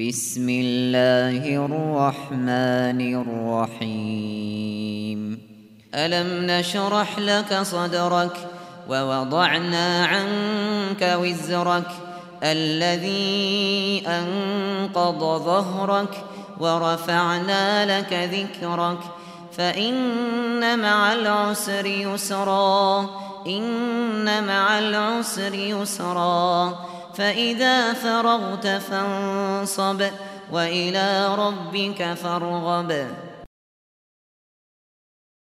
بسم الله الرحمن الرحيم ألم نشرح لك صدرك ووضعنا عنك وزرك الذي أنقض ظهرك ورفعنا لك ذكرك فإن مع العسر يسرا إن مع العسر يسرا فإذا فرغت فانصب وإلى ربك فارغب